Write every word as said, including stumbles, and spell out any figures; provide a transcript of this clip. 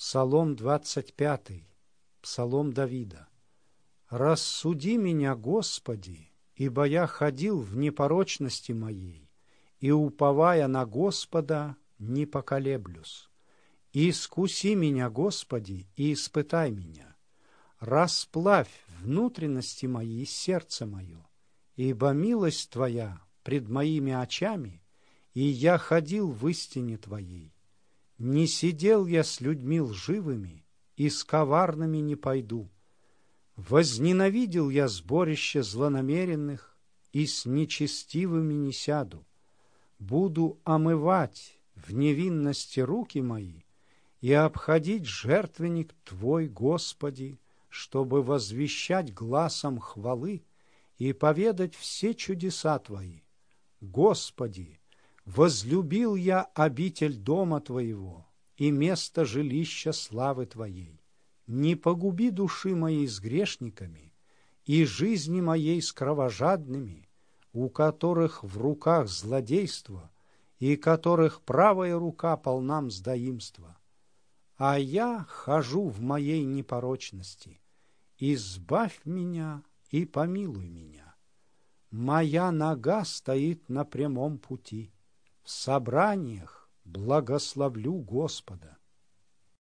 Псалом двадцать пятый, Псалом Давида. «Рассуди меня, Господи, ибо я ходил в непорочности моей, и, уповая на Господа, не поколеблюсь. Искуси меня, Господи, и испытай меня. Расплавь внутренности мои и сердце мое, ибо милость Твоя пред моими очами, и я ходил в истине Твоей. Не сидел я с людьми лживыми, и с коварными не пойду. Возненавидел я сборище злонамеренных, и с нечестивыми не сяду. Буду омывать в невинности руки мои и обходить жертвенник Твой, Господи, чтобы возвещать гласом хвалы и поведать все чудеса Твои. Господи, возлюбил я обитель дома Твоего и место жилища славы Твоей. Не погуби души моей с грешниками и жизни моей с кровожадными, у которых в руках злодейство и которых правая рука полна мздоимства. А я хожу в моей непорочности. Избавь меня и помилуй меня. Моя нога стоит на прямом пути. В собраниях благословлю Господа.